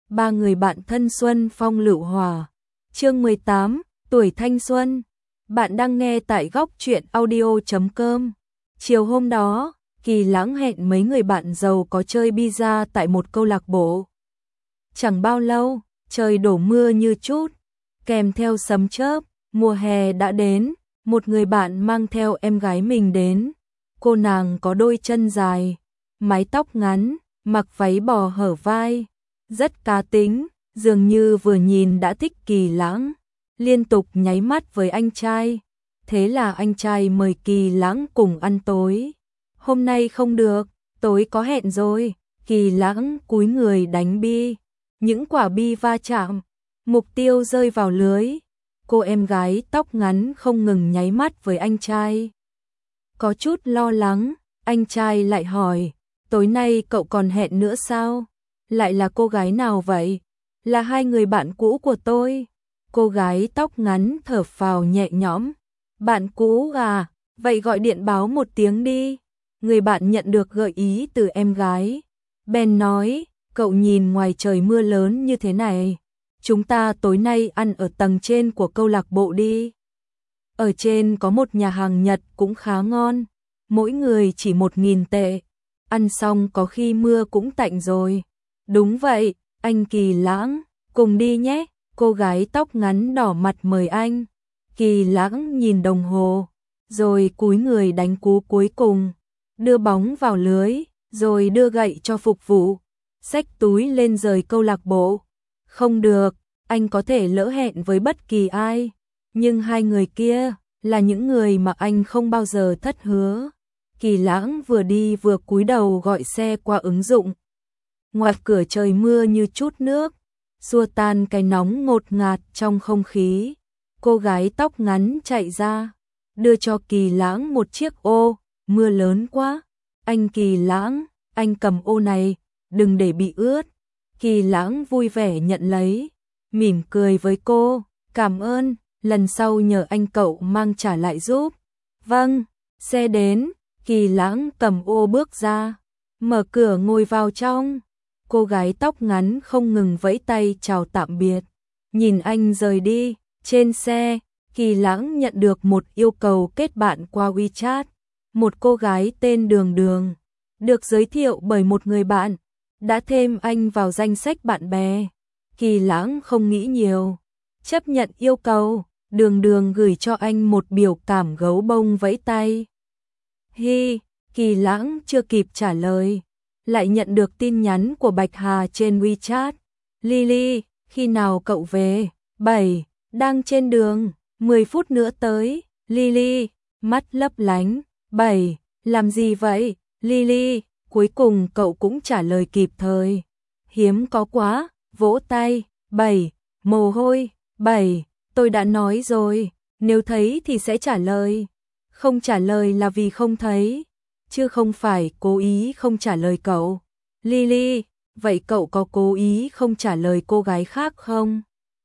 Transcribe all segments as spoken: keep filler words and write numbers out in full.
ba người bạn thân xuân phong lựu hòa. Chương mười tám, tuổi thanh xuân. Bạn đang nghe tại góc truyện audio chấm com. Chiều hôm đó, Kỳ Lãng hẹn mấy người bạn giàu có chơi pizza tại một câu lạc bộ. Chẳng bao lâu, trời đổ mưa như chút, kèm theo sấm chớp, mùa hè đã đến, một người bạn mang theo em gái mình đến. Cô nàng có đôi chân dài, mái tóc ngắn, mặc váy bò hở vai, rất cá tính, dường như vừa nhìn đã thích Kỳ Lãng, liên tục nháy mắt với anh trai. Thế là anh trai mời Kỳ Lãng cùng ăn tối. Hôm nay không được, tối có hẹn rồi. Kỳ Lãng cúi người đánh bi, những quả bi va chạm, mục tiêu rơi vào lưới. Cô em gái tóc ngắn không ngừng nháy mắt với anh trai. Có chút lo lắng, anh trai lại hỏi, tối nay cậu còn hẹn nữa sao? Lại là cô gái nào vậy? Là hai người bạn cũ của tôi. Cô gái tóc ngắn thở phào nhẹ nhõm. Bạn cũ à, vậy gọi điện báo một tiếng đi. Người bạn nhận được gợi ý từ em gái. Ben nói, cậu nhìn ngoài trời mưa lớn như thế này. Chúng ta tối nay ăn ở tầng trên của câu lạc bộ đi. Ở trên có một nhà hàng Nhật cũng khá ngon. Mỗi người chỉ một nghìn tệ. Ăn xong có khi mưa cũng tạnh rồi. Đúng vậy, anh Kỳ Lãng, cùng đi nhé. Cô gái tóc ngắn đỏ mặt mời anh. Kỳ Lãng nhìn đồng hồ, rồi cúi người đánh cú cuối cùng, đưa bóng vào lưới, rồi đưa gậy cho phục vụ, xách túi lên rời câu lạc bộ. Không được, anh có thể lỡ hẹn với bất kỳ ai, nhưng hai người kia là những người mà anh không bao giờ thất hứa. Kỳ Lãng vừa đi vừa cúi đầu gọi xe qua ứng dụng. Ngoài cửa trời mưa như chút nước, xua tan cái nóng ngột ngạt trong không khí. Cô gái tóc ngắn chạy ra, đưa cho Kỳ Lãng một chiếc ô. Mưa lớn quá. Anh Kỳ Lãng, anh cầm ô này, đừng để bị ướt. Kỳ Lãng vui vẻ nhận lấy, mỉm cười với cô, cảm ơn, lần sau nhờ anh cậu mang trả lại giúp. Vâng, xe đến. Kỳ Lãng cầm ô bước ra, mở cửa ngồi vào trong. Cô gái tóc ngắn không ngừng vẫy tay chào tạm biệt. Nhìn anh rời đi, trên xe, Kỳ Lãng nhận được một yêu cầu kết bạn qua WeChat. Một cô gái tên Đường Đường, được giới thiệu bởi một người bạn, đã thêm anh vào danh sách bạn bè. Kỳ Lãng không nghĩ nhiều, chấp nhận yêu cầu. Đường Đường gửi cho anh một biểu cảm gấu bông vẫy tay. Hi, Kỳ Lãng chưa kịp trả lời, lại nhận được tin nhắn của Bạch Hà trên WeChat. Lily, khi nào cậu về? bảy, đang trên đường, mười phút nữa tới. Lily, mắt lấp lánh. bảy, làm gì vậy? Lily, cuối cùng cậu cũng trả lời kịp thời. Hiếm có quá, vỗ tay. bảy, mồ hôi. bảy, tôi đã nói rồi, nếu thấy thì sẽ trả lời. Không trả lời là vì không thấy, chứ không phải cố ý không trả lời cậu. Lily, vậy cậu có cố ý không trả lời cô gái khác không?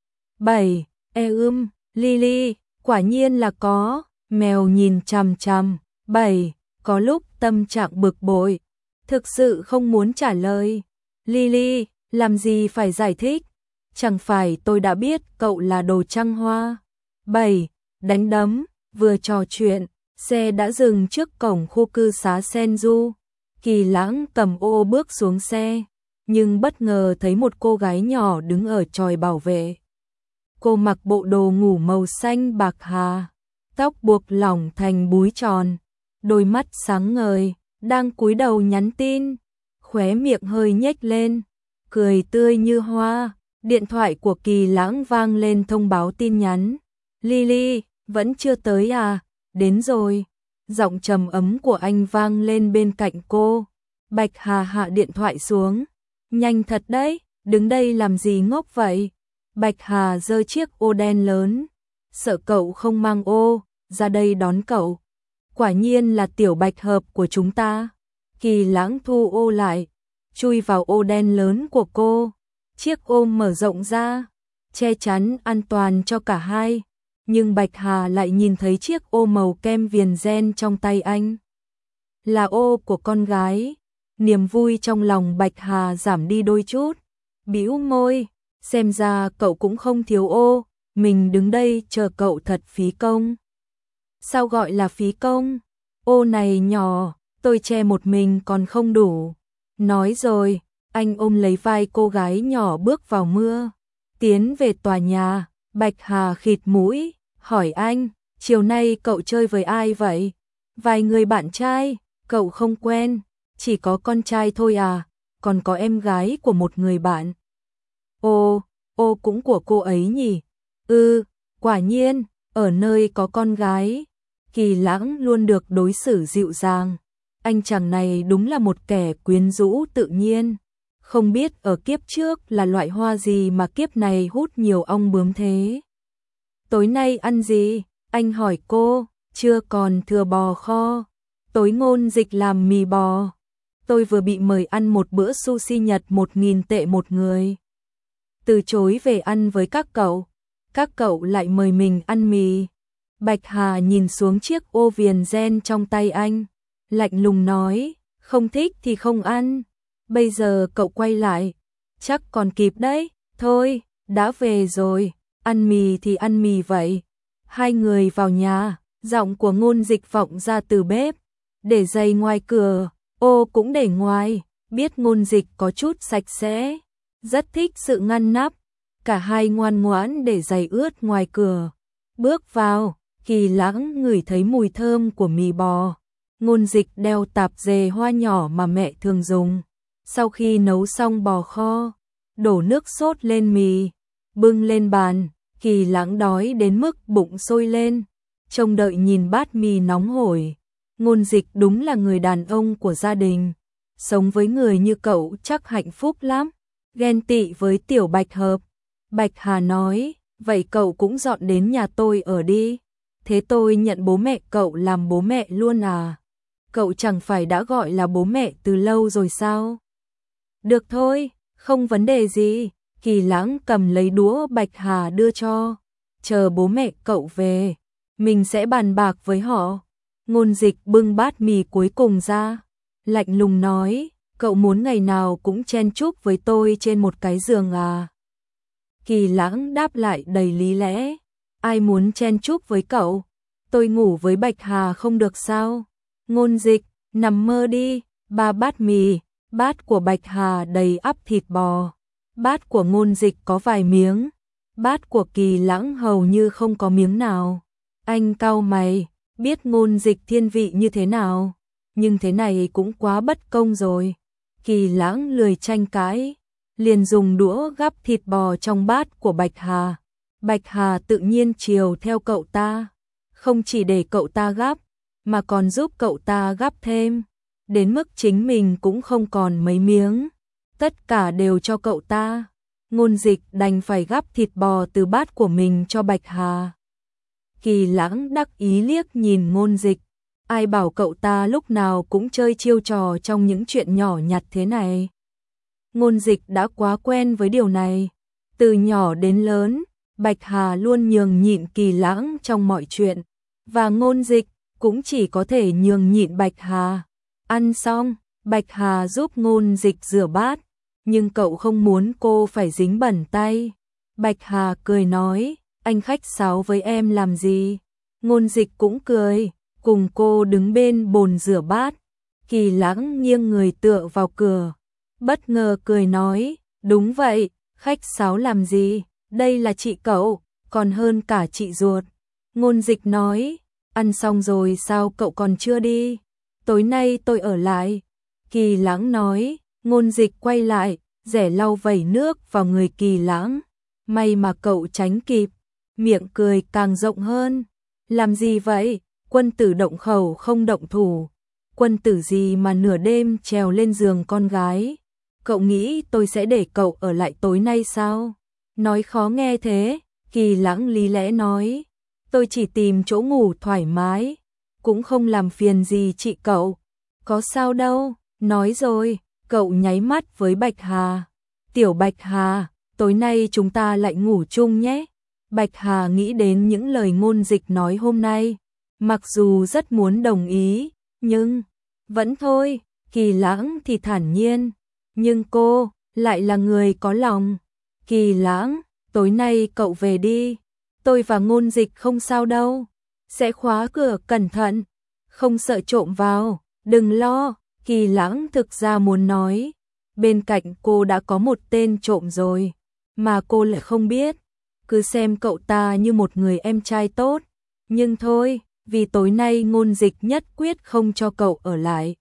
bảy, e ưm, Lily, quả nhiên là có. Mèo nhìn chằm chằm. bảy, có lúc tâm trạng bực bội, thực sự không muốn trả lời. Lily, làm gì phải giải thích, chẳng phải tôi đã biết cậu là đồ trăng hoa. bảy, đánh đấm. Vừa trò chuyện, xe đã dừng trước cổng khu cư xá Senju. Kỳ Lãng cầm ô bước xuống xe, nhưng bất ngờ thấy một cô gái nhỏ đứng ở chòi bảo vệ. Cô mặc bộ đồ ngủ màu xanh bạc hà, tóc buộc lỏng thành búi tròn, đôi mắt sáng ngời, đang cúi đầu nhắn tin, khóe miệng hơi nhếch lên, cười tươi như hoa. Điện thoại của Kỳ Lãng vang lên thông báo tin nhắn. Lily, vẫn chưa tới à? Đến rồi. Giọng trầm ấm của anh vang lên bên cạnh cô. Bạch Hà hạ điện thoại xuống. Nhanh thật đấy, đứng đây làm gì ngốc vậy? Bạch Hà giơ chiếc ô đen lớn. Sợ cậu không mang ô, ra đây đón cậu. Quả nhiên là tiểu bạch hợp của chúng ta. Kỳ Lãng thu ô lại, chui vào ô đen lớn của cô. Chiếc ô mở rộng ra, che chắn an toàn cho cả hai. Nhưng Bạch Hà lại nhìn thấy chiếc ô màu kem viền ren trong tay anh. Là ô của con gái. Niềm vui trong lòng Bạch Hà giảm đi đôi chút. bĩu môi, xem ra cậu cũng không thiếu ô, mình đứng đây chờ cậu thật phí công. Sao gọi là phí công? Ô này nhỏ, tôi che một mình còn không đủ. Nói rồi, anh ôm lấy vai cô gái nhỏ bước vào mưa, tiến về tòa nhà. Bạch Hà khịt mũi, hỏi anh, chiều nay cậu chơi với ai vậy? Vài người bạn trai, cậu không quen, chỉ có con trai thôi à, còn có em gái của một người bạn. Ô, ô cũng của cô ấy nhỉ? Ừ, quả nhiên, ở nơi có con gái, Kỳ Lãng luôn được đối xử dịu dàng. Anh chàng này đúng là một kẻ quyến rũ tự nhiên. Không biết ở kiếp trước là loại hoa gì mà kiếp này hút nhiều ong bướm thế. Tối nay ăn gì? Anh hỏi cô, chưa còn thừa bò kho. Tối Ngôn Dịch làm mì bò. Tôi vừa bị mời ăn một bữa sushi Nhật một nghìn tệ một người. Từ chối về ăn với các cậu. Các cậu lại mời mình ăn mì. Bạch Hà nhìn xuống chiếc ô viền gen trong tay anh. Lạnh lùng nói, không thích thì không ăn. Bây giờ cậu quay lại, chắc còn kịp đấy. Thôi, đã về rồi, ăn mì thì ăn mì vậy. Hai người vào nhà, giọng của Ngôn Dịch vọng ra từ bếp. Để giày ngoài cửa, ô cũng để ngoài, biết Ngôn Dịch có chút sạch sẽ, rất thích sự ngăn nắp. Cả hai ngoan ngoãn để giày ướt ngoài cửa. Bước vào, Kỳ Lãng ngửi thấy mùi thơm của mì bò. Ngôn Dịch đeo tạp dề hoa nhỏ mà mẹ thường dùng. Sau khi nấu xong bò kho, đổ nước sốt lên mì, bưng lên bàn. Kỳ Lãng đói đến mức bụng sôi lên, trông đợi nhìn bát mì nóng hổi. Ngôn Dịch đúng là người đàn ông của gia đình, sống với người như cậu chắc hạnh phúc lắm. Ghen tị với Tiểu Bạch Hợp. Bạch Hà nói, vậy cậu cũng dọn đến nhà tôi ở đi. Thế tôi nhận bố mẹ cậu làm bố mẹ luôn à? Cậu chẳng phải đã gọi là bố mẹ từ lâu rồi sao? Được thôi, không vấn đề gì. Kỳ Lãng cầm lấy đũa Bạch Hà đưa cho. Chờ bố mẹ cậu về, mình sẽ bàn bạc với họ. Ngôn Dịch bưng bát mì cuối cùng ra, lạnh lùng nói, cậu muốn ngày nào cũng chen chúc với tôi trên một cái giường à? Kỳ Lãng đáp lại đầy lý lẽ, ai muốn chen chúc với cậu? Tôi ngủ với Bạch Hà không được sao? Ngôn Dịch, nằm mơ đi. Ba bát mì, bát của Bạch Hà đầy ắp thịt bò, bát của Ngôn Dịch có vài miếng, bát của Kỳ Lãng hầu như không có miếng nào. Anh cau mày, biết Ngôn Dịch thiên vị như thế nào, nhưng thế này cũng quá bất công rồi. Kỳ Lãng lười tranh cãi, liền dùng đũa gắp thịt bò trong bát của Bạch Hà. Bạch Hà tự nhiên chiều theo cậu ta, không chỉ để cậu ta gắp, mà còn giúp cậu ta gắp thêm, đến mức chính mình cũng không còn mấy miếng, tất cả đều cho cậu ta. Ngôn Dịch đành phải gắp thịt bò từ bát của mình cho Bạch Hà. Kỳ Lãng đắc ý liếc nhìn Ngôn Dịch, ai bảo cậu ta lúc nào cũng chơi chiêu trò trong những chuyện nhỏ nhặt thế này. Ngôn Dịch đã quá quen với điều này, từ nhỏ đến lớn, Bạch Hà luôn nhường nhịn Kỳ Lãng trong mọi chuyện, và Ngôn Dịch cũng chỉ có thể nhường nhịn Bạch Hà. Ăn xong, Bạch Hà giúp Ngôn Dịch rửa bát, nhưng cậu không muốn cô phải dính bẩn tay. Bạch Hà cười nói, anh khách sáo với em làm gì? Ngôn Dịch cũng cười, cùng cô đứng bên bồn rửa bát. Kỳ Lãng nghiêng người tựa vào cửa, bất ngờ cười nói, đúng vậy, khách sáo làm gì? Đây là chị cậu, còn hơn cả chị ruột. Ngôn Dịch nói, ăn xong rồi sao cậu còn chưa đi? Tối nay tôi ở lại. Kỳ Lãng nói. Ngôn Dịch quay lại, rẻ lau vẩy nước vào người Kỳ Lãng. May mà cậu tránh kịp, miệng cười càng rộng hơn. Làm gì vậy? Quân tử động khẩu không động thủ. Quân tử gì mà nửa đêm trèo lên giường con gái? Cậu nghĩ tôi sẽ để cậu ở lại tối nay sao? Nói khó nghe thế. Kỳ Lãng lý lẽ nói, tôi chỉ tìm chỗ ngủ thoải mái, cũng không làm phiền gì chị cậu. Có sao đâu, nói rồi, cậu nháy mắt với Bạch Hà. Tiểu Bạch Hà, tối nay chúng ta lại ngủ chung nhé. Bạch Hà nghĩ đến những lời Ngôn Dịch nói hôm nay, mặc dù rất muốn đồng ý, nhưng vẫn thôi. Kỳ Lãng thì thản nhiên, nhưng cô, lại là người có lòng. Kỳ Lãng, tối nay cậu về đi, tôi và Ngôn Dịch không sao đâu, sẽ khóa cửa cẩn thận, không sợ trộm vào, đừng lo. Kỳ Lãng thực ra muốn nói, bên cạnh cô đã có một tên trộm rồi, mà cô lại không biết, cứ xem cậu ta như một người em trai tốt, nhưng thôi, vì tối nay Ngôn Dịch nhất quyết không cho cậu ở lại.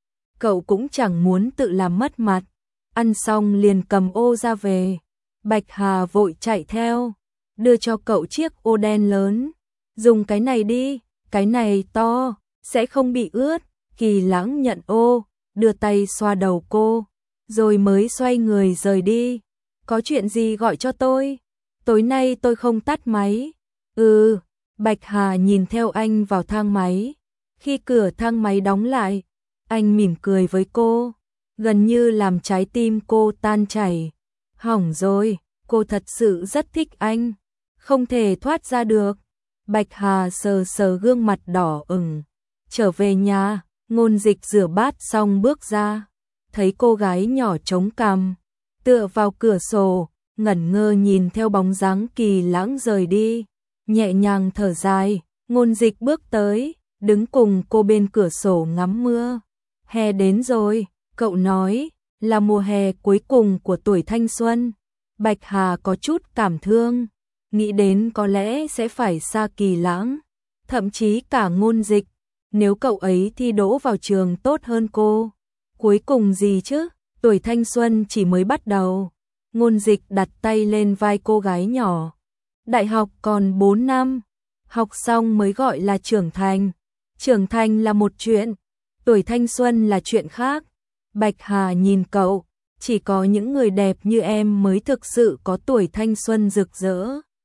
Cậu cũng chẳng muốn tự làm mất mặt, ăn xong liền cầm ô ra về. Bạch Hà vội chạy theo, đưa cho cậu chiếc ô đen lớn, dùng cái này đi, cái này to, sẽ không bị ướt. Kỳ Lãng nhận ô, đưa tay xoa đầu cô, rồi mới xoay người rời đi. Có chuyện gì gọi cho tôi, tối nay tôi không tắt máy. Ừ, Bạch Hà nhìn theo anh vào thang máy, khi cửa thang máy đóng lại, anh mỉm cười với cô, gần như làm trái tim cô tan chảy. Hỏng rồi, cô thật sự rất thích anh, không thể thoát ra được. Bạch Hà sờ sờ gương mặt đỏ ửng, trở về nhà. Ngôn Dịch rửa bát xong bước ra, thấy cô gái nhỏ chống cằm, tựa vào cửa sổ, ngẩn ngơ nhìn theo bóng dáng Kỳ Lãng rời đi, nhẹ nhàng thở dài. Ngôn Dịch bước tới, đứng cùng cô bên cửa sổ ngắm mưa. Hè đến rồi, cậu nói, là mùa hè cuối cùng của tuổi thanh xuân. Bạch Hà có chút cảm thương, nghĩ đến có lẽ sẽ phải xa Kỳ Lãng, thậm chí cả Ngôn Dịch. Nếu cậu ấy thi đỗ vào trường tốt hơn cô, cuối cùng gì chứ, tuổi thanh xuân chỉ mới bắt đầu. Ngôn Dịch đặt tay lên vai cô gái nhỏ. Đại học còn bốn năm, học xong mới gọi là trưởng thành. Trưởng thành là một chuyện, tuổi thanh xuân là chuyện khác. Bạch Hà nhìn cậu, chỉ có những người đẹp như em mới thực sự có tuổi thanh xuân rực rỡ.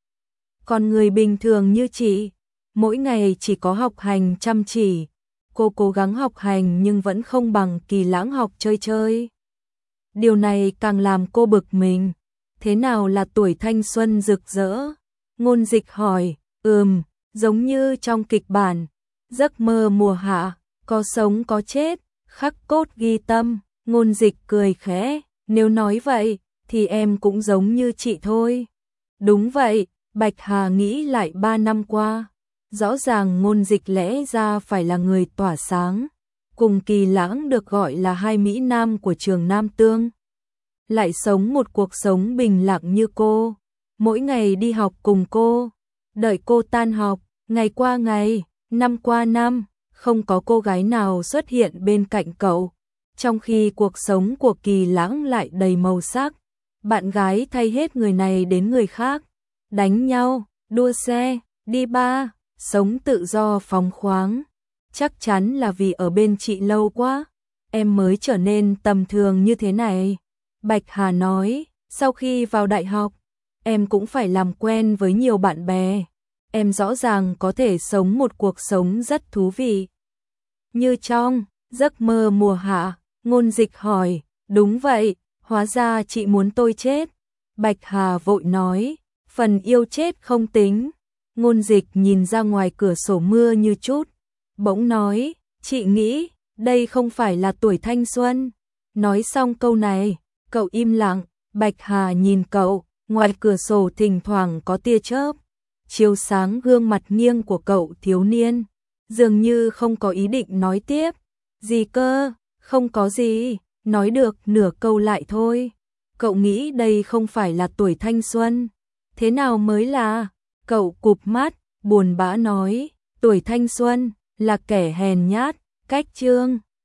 Còn người bình thường như chị, mỗi ngày chỉ có học hành chăm chỉ. Cô cố gắng học hành nhưng vẫn không bằng Kỳ Lãng học chơi chơi. Điều này càng làm cô bực mình. Thế nào là tuổi thanh xuân rực rỡ? Ngôn Dịch hỏi. Ừm, giống như trong kịch bản, giấc mơ mùa hạ, có sống có chết, khắc cốt ghi tâm. Ngôn Dịch cười khẽ. Nếu nói vậy, thì em cũng giống như chị thôi. Đúng vậy, Bạch Hà nghĩ lại ba năm qua. Rõ ràng Ngôn Dịch lẽ ra phải là người tỏa sáng, cùng Kỳ Lãng được gọi là hai mỹ nam của trường Nam Tương, lại sống một cuộc sống bình lặng như cô, mỗi ngày đi học cùng cô, đợi cô tan học, ngày qua ngày, năm qua năm, không có cô gái nào xuất hiện bên cạnh cậu, trong khi cuộc sống của Kỳ Lãng lại đầy màu sắc, bạn gái thay hết người này đến người khác, đánh nhau, đua xe, đi bar, sống tự do phóng khoáng. Chắc chắn là vì ở bên chị lâu quá, em mới trở nên tầm thường như thế này. Bạch Hà nói, sau khi vào đại học, em cũng phải làm quen với nhiều bạn bè. Em rõ ràng có thể sống một cuộc sống rất thú vị. Như trong giấc mơ mùa hạ. Ngôn Dịch hỏi, đúng vậy, hóa ra chị muốn tôi chết. Bạch Hà vội nói, phần yêu chết không tính. Ngôn Dịch nhìn ra ngoài cửa sổ mưa như chút, bỗng nói, chị nghĩ, đây không phải là tuổi thanh xuân. Nói xong câu này, cậu im lặng, Bạch Hà nhìn cậu, ngoài cửa sổ thỉnh thoảng có tia chớp, chiếu sáng gương mặt nghiêng của cậu thiếu niên, dường như không có ý định nói tiếp. Gì cơ, không có gì, nói được nửa câu lại thôi. Cậu nghĩ đây không phải là tuổi thanh xuân, thế nào mới là? Cậu cụp mắt, buồn bã nói, tuổi thanh xuân là kẻ hèn nhát, cách chương.